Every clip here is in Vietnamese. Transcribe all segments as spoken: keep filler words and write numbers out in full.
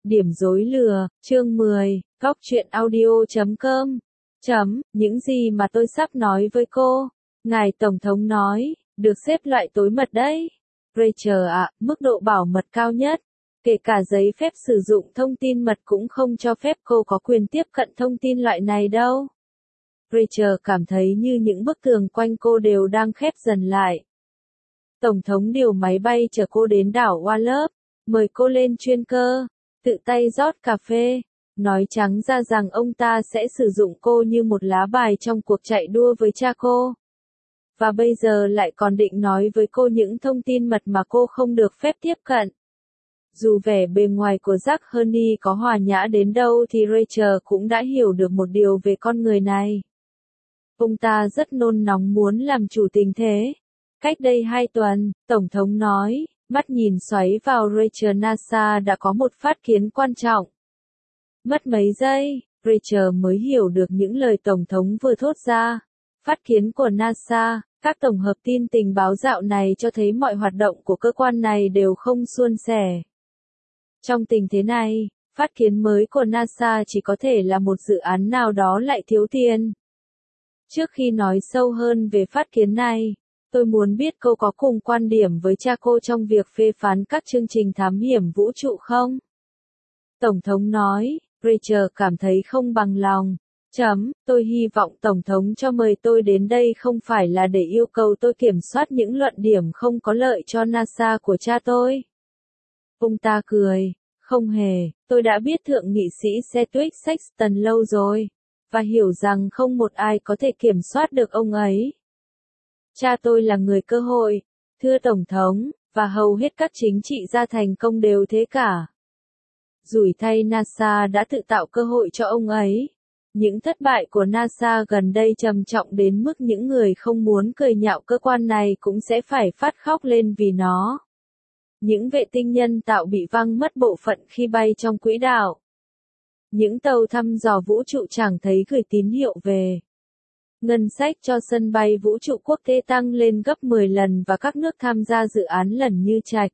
Điểm rối lừa, chương mười, góc truyện audio chấm com. Chấm, những gì mà tôi sắp nói với cô. Ngài Tổng thống nói, được xếp loại tối mật đấy. Rachel ạ, mức độ bảo mật cao nhất. Kể cả giấy phép sử dụng thông tin mật cũng không cho phép cô có quyền tiếp cận thông tin loại này đâu. Rachel cảm thấy như những bức tường quanh cô đều đang khép dần lại. Tổng thống điều máy bay chở cô đến đảo Wallops, mời cô lên chuyên cơ, tự tay rót cà phê, nói trắng ra rằng ông ta sẽ sử dụng cô như một lá bài trong cuộc chạy đua với cha cô. Và bây giờ lại còn định nói với cô những thông tin mật mà cô không được phép tiếp cận. Dù vẻ bề ngoài của Jack Hurney có hòa nhã đến đâu thì Rachel cũng đã hiểu được một điều về con người này. Ông ta rất nôn nóng muốn làm chủ tình thế. Cách đây hai tuần, Tổng thống nói, mắt nhìn xoáy vào Rachel NASA đã có một phát kiến quan trọng. Mất mấy giây, Rachel mới hiểu được những lời Tổng thống vừa thốt ra. Phát kiến của NASA, các tổng hợp tin tình báo dạo này cho thấy mọi hoạt động của cơ quan này đều không suôn sẻ. Trong tình thế này, phát kiến mới của NASA chỉ có thể là một dự án nào đó lại thiếu tiền. Trước khi nói sâu hơn về phát kiến này, tôi muốn biết cô có cùng quan điểm với cha cô trong việc phê phán các chương trình thám hiểm vũ trụ không? Tổng thống nói, Rachel cảm thấy không bằng lòng. Chấm, tôi hy vọng Tổng thống cho mời tôi đến đây không phải là để yêu cầu tôi kiểm soát những luận điểm không có lợi cho NASA của cha tôi. Ông ta cười, không hề, tôi đã biết Thượng nghị sĩ Sedgwick Sexton lâu rồi, và hiểu rằng không một ai có thể kiểm soát được ông ấy. Cha tôi là người cơ hội, thưa Tổng thống, và hầu hết các chính trị gia thành công đều thế cả. Rủi thay NASA đã tự tạo cơ hội cho ông ấy. Những thất bại của NASA gần đây trầm trọng đến mức những người không muốn cười nhạo cơ quan này cũng sẽ phải phát khóc lên vì nó. Những vệ tinh nhân tạo bị văng mất bộ phận khi bay trong quỹ đạo. Những tàu thăm dò vũ trụ chẳng thấy gửi tín hiệu về. Ngân sách cho sân bay vũ trụ quốc tế tăng lên gấp mười lần và các nước tham gia dự án lần như Trạch.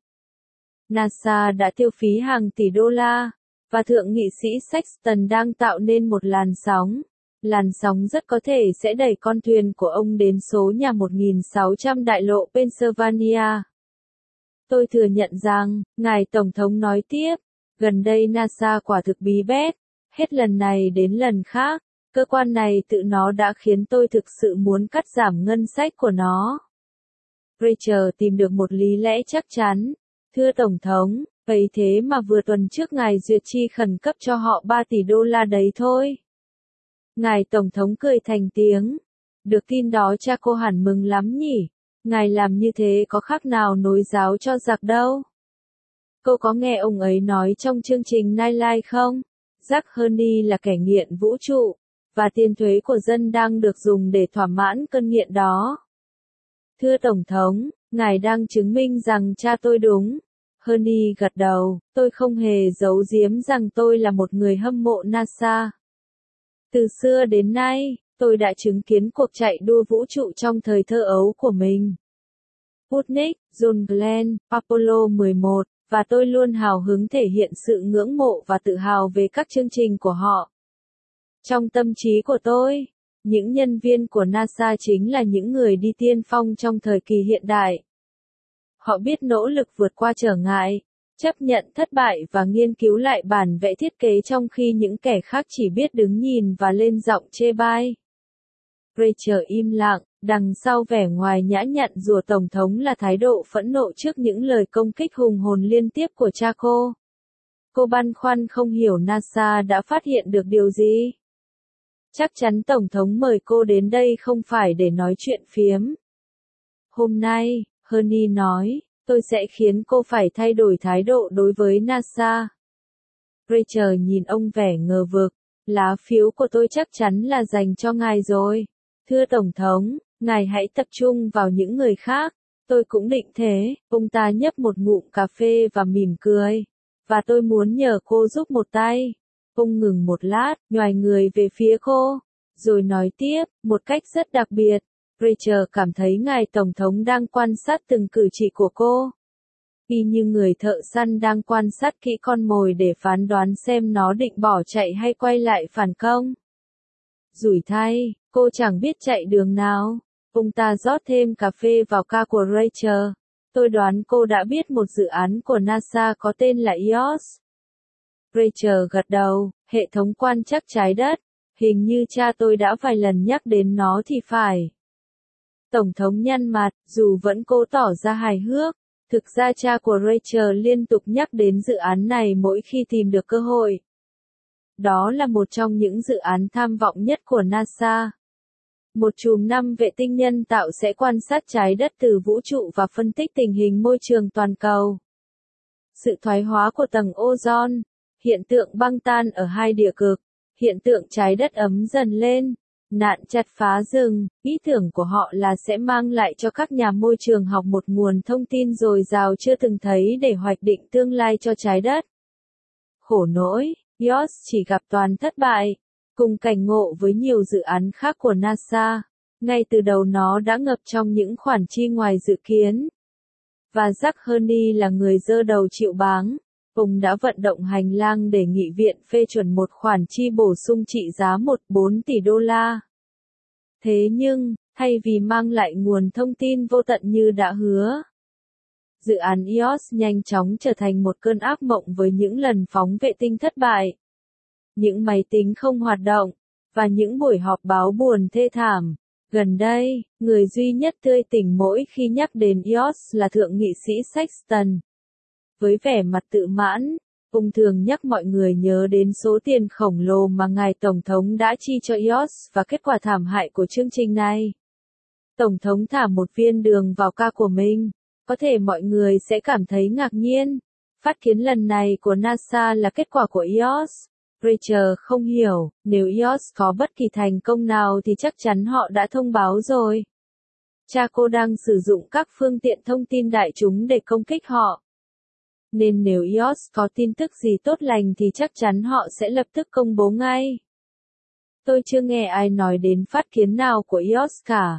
NASA đã tiêu phí hàng tỷ đô la, và Thượng nghị sĩ Sexton đang tạo nên một làn sóng. Làn sóng rất có thể sẽ đẩy con thuyền của ông đến số nhà một nghìn sáu trăm đại lộ Pennsylvania. Tôi thừa nhận rằng, ngài Tổng thống nói tiếp, gần đây NASA quả thực bí bét, hết lần này đến lần khác, cơ quan này tự nó đã khiến tôi thực sự muốn cắt giảm ngân sách của nó. Rachel tìm được một lý lẽ chắc chắn. Thưa Tổng thống, vậy thế mà vừa tuần trước ngài duyệt chi khẩn cấp cho họ ba tỷ đô la đấy thôi. Ngài Tổng thống cười thành tiếng. Được tin đó cha cô hẳn mừng lắm nhỉ. Ngài làm như thế có khác nào nối giáo cho giặc đâu. Cô có nghe ông ấy nói trong chương trình Nightline không? Jack Hurney là kẻ nghiện vũ trụ, và tiền thuế của dân đang được dùng để thỏa mãn cơn nghiện đó. Thưa Tổng thống, ngài đang chứng minh rằng cha tôi đúng. Hurney gật đầu, tôi không hề giấu giếm rằng tôi là một người hâm mộ NASA. Từ xưa đến nay, tôi đã chứng kiến cuộc chạy đua vũ trụ trong thời thơ ấu của mình. Sputnik, John Glenn, Apollo mười một, và tôi luôn hào hứng thể hiện sự ngưỡng mộ và tự hào về các chương trình của họ. Trong tâm trí của tôi, những nhân viên của NASA chính là những người đi tiên phong trong thời kỳ hiện đại. Họ biết nỗ lực vượt qua trở ngại, chấp nhận thất bại và nghiên cứu lại bản vẽ thiết kế trong khi những kẻ khác chỉ biết đứng nhìn và lên giọng chê bai. Rachel im lặng, đằng sau vẻ ngoài nhã nhặn rùa Tổng thống là thái độ phẫn nộ trước những lời công kích hùng hồn liên tiếp của cha cô. Cô băn khoăn không hiểu NASA đã phát hiện được điều gì. Chắc chắn Tổng thống mời cô đến đây không phải để nói chuyện phiếm. Hôm nay, Hurney nói, tôi sẽ khiến cô phải thay đổi thái độ đối với NASA. Rachel nhìn ông vẻ ngờ vực, lá phiếu của tôi chắc chắn là dành cho ngài rồi. Thưa Tổng thống, ngài hãy tập trung vào những người khác, tôi cũng định thế. Ông ta nhấp một ngụm cà phê và mỉm cười. Và tôi muốn nhờ cô giúp một tay. Ông ngừng một lát, nhoài người về phía cô, rồi nói tiếp, một cách rất đặc biệt. Rachel cảm thấy ngài Tổng thống đang quan sát từng cử chỉ của cô. y như người thợ săn đang quan sát kỹ con mồi để phán đoán xem nó định bỏ chạy hay quay lại phản công. Rủi thay, cô chẳng biết chạy đường nào. Ông ta rót thêm cà phê vào ca của Rachel. Tôi đoán cô đã biết một dự án của NASA có tên là e o ét. Rachel gật đầu, hệ thống quan trắc trái đất. Hình như cha tôi đã vài lần nhắc đến nó thì phải. Tổng thống nhăn mặt, dù vẫn cố tỏ ra hài hước. Thực ra cha của Rachel liên tục nhắc đến dự án này mỗi khi tìm được cơ hội. Đó là một trong những dự án tham vọng nhất của NASA. Một chùm năm vệ tinh nhân tạo sẽ quan sát trái đất từ vũ trụ và phân tích tình hình môi trường toàn cầu. Sự thoái hóa của tầng ozone, hiện tượng băng tan ở hai địa cực, hiện tượng trái đất ấm dần lên, nạn chặt phá rừng, ý tưởng của họ là sẽ mang lại cho các nhà môi trường học một nguồn thông tin dồi dào chưa từng thấy để hoạch định tương lai cho trái đất. Khổ nỗi, e o ét chỉ gặp toàn thất bại, cùng cảnh ngộ với nhiều dự án khác của NASA. Ngay từ đầu nó đã ngập trong những khoản chi ngoài dự kiến. Và Jack Hurney là người giơ đầu chịu báng. Ông đã vận động hành lang để nghị viện phê chuẩn một khoản chi bổ sung trị giá một phẩy bốn tỷ đô la. Thế nhưng, thay vì mang lại nguồn thông tin vô tận như đã hứa, dự án e o ét nhanh chóng trở thành một cơn ác mộng với những lần phóng vệ tinh thất bại, những máy tính không hoạt động, và những buổi họp báo buồn thê thảm. Gần đây, người duy nhất tươi tỉnh mỗi khi nhắc đến e o ét là Thượng nghị sĩ Sexton. Với vẻ mặt tự mãn, ông thường nhắc mọi người nhớ đến số tiền khổng lồ mà ngài Tổng thống đã chi cho e o ét và kết quả thảm hại của chương trình này. Tổng thống thả một viên đường vào ca của mình. Có thể mọi người sẽ cảm thấy ngạc nhiên. Phát kiến lần này của NASA là kết quả của e o ét. Rachel không hiểu, nếu e o ét có bất kỳ thành công nào thì chắc chắn họ đã thông báo rồi. Cha cô đang sử dụng các phương tiện thông tin đại chúng để công kích họ. Nên nếu e o ét có tin tức gì tốt lành thì chắc chắn họ sẽ lập tức công bố ngay. Tôi chưa nghe ai nói đến phát kiến nào của e o ét cả.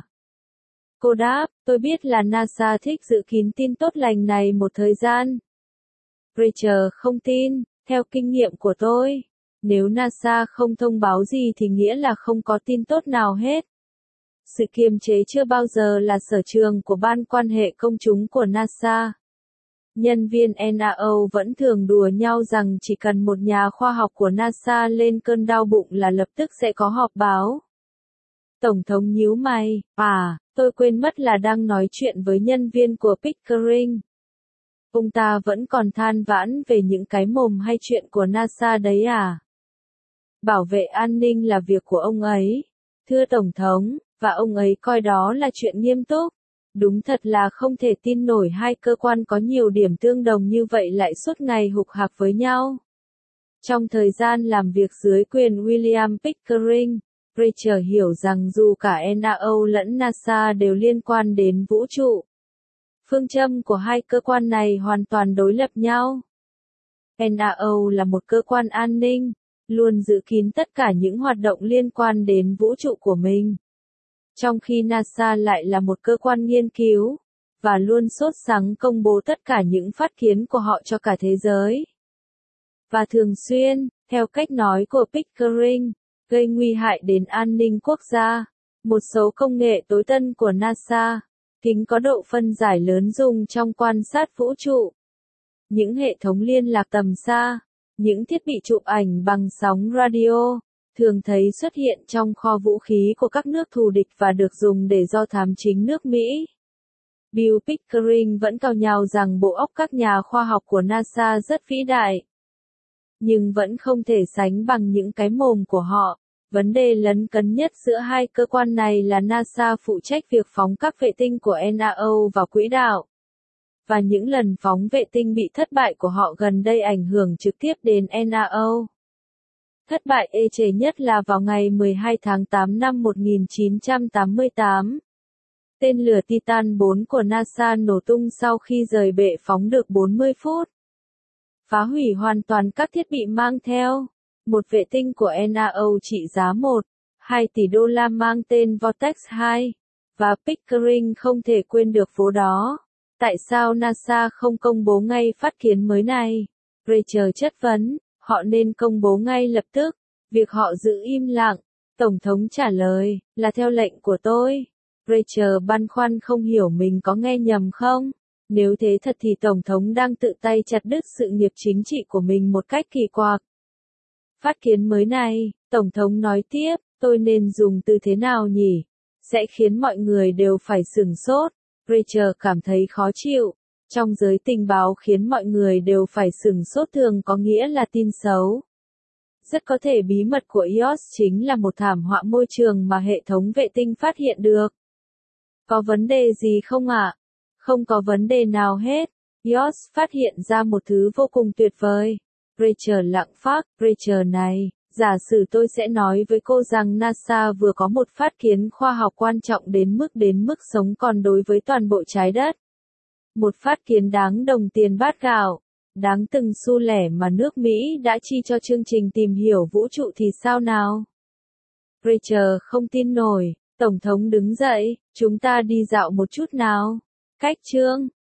Cô đáp, tôi biết là NASA thích giữ kín tin tốt lành này một thời gian. Rachel không tin, theo kinh nghiệm của tôi. Nếu NASA không thông báo gì thì nghĩa là không có tin tốt nào hết. Sự kiềm chế chưa bao giờ là sở trường của ban quan hệ công chúng của NASA. Nhân viên en a o vẫn thường đùa nhau rằng chỉ cần một nhà khoa học của NASA lên cơn đau bụng là lập tức sẽ có họp báo. Tổng thống nhíu mày, à, tôi quên mất là đang nói chuyện với nhân viên của Pickering. Ông ta vẫn còn than vãn về những cái mồm hay chuyện của NASA đấy à? Bảo vệ an ninh là việc của ông ấy, thưa Tổng thống, và ông ấy coi đó là chuyện nghiêm túc. Đúng thật là không thể tin nổi hai cơ quan có nhiều điểm tương đồng như vậy lại suốt ngày hục hạc với nhau. Trong thời gian làm việc dưới quyền William Pickering, Rachel hiểu rằng dù cả en a o lẫn NASA đều liên quan đến vũ trụ, phương châm của hai cơ quan này hoàn toàn đối lập nhau. en a o là một cơ quan an ninh, luôn giữ kín tất cả những hoạt động liên quan đến vũ trụ của mình. Trong khi NASA lại là một cơ quan nghiên cứu, và luôn sốt sắng công bố tất cả những phát kiến của họ cho cả thế giới. Và thường xuyên, theo cách nói của Pickering, gây nguy hại đến an ninh quốc gia. Một số công nghệ tối tân của NASA, kính có độ phân giải lớn dùng trong quan sát vũ trụ, những hệ thống liên lạc tầm xa, những thiết bị chụp ảnh bằng sóng radio, thường thấy xuất hiện trong kho vũ khí của các nước thù địch và được dùng để do thám chính nước Mỹ. Bill Pickering vẫn cào nhào rằng bộ óc các nhà khoa học của NASA rất vĩ đại, nhưng vẫn không thể sánh bằng những cái mồm của họ. Vấn đề lấn cấn nhất giữa hai cơ quan này là NASA phụ trách việc phóng các vệ tinh của en a o vào quỹ đạo. Và những lần phóng vệ tinh bị thất bại của họ gần đây ảnh hưởng trực tiếp đến en a o. Thất bại ê chề nhất là vào ngày mười hai tháng tám năm một nghìn chín trăm tám mươi tám. Tên lửa Titan bốn của NASA nổ tung sau khi rời bệ phóng được bốn mươi phút. Phá hủy hoàn toàn các thiết bị mang theo. Một vệ tinh của en a o trị giá một phẩy hai tỷ đô la mang tên Vortex hai. Và Pickering không thể quên được phố đó. Tại sao NASA không công bố ngay phát kiến mới này? Rachel chất vấn, họ nên công bố ngay lập tức. Việc họ giữ im lặng. Tổng thống trả lời, là theo lệnh của tôi. Rachel băn khoăn không hiểu mình có nghe nhầm không? Nếu thế thật thì Tổng thống đang tự tay chặt đứt sự nghiệp chính trị của mình một cách kỳ quặc. Phát kiến mới này, Tổng thống nói tiếp, tôi nên dùng từ thế nào nhỉ? Sẽ khiến mọi người đều phải sửng sốt. Rachel cảm thấy khó chịu. Trong giới tình báo khiến mọi người đều phải sửng sốt thường có nghĩa là tin xấu. Rất có thể bí mật của i o ét chính là một thảm họa môi trường mà hệ thống vệ tinh phát hiện được. Có vấn đề gì không ạ? À? Không có vấn đề nào hết. i o ét phát hiện ra một thứ vô cùng tuyệt vời. Rachel lặng phát, Rachel này, giả sử tôi sẽ nói với cô rằng NASA vừa có một phát kiến khoa học quan trọng đến mức đến mức sống còn đối với toàn bộ trái đất. Một phát kiến đáng đồng tiền bát gạo, đáng từng xu lẻ mà nước Mỹ đã chi cho chương trình tìm hiểu vũ trụ thì sao nào? Rachel không tin nổi, Tổng thống đứng dậy, chúng ta đi dạo một chút nào. Cách chương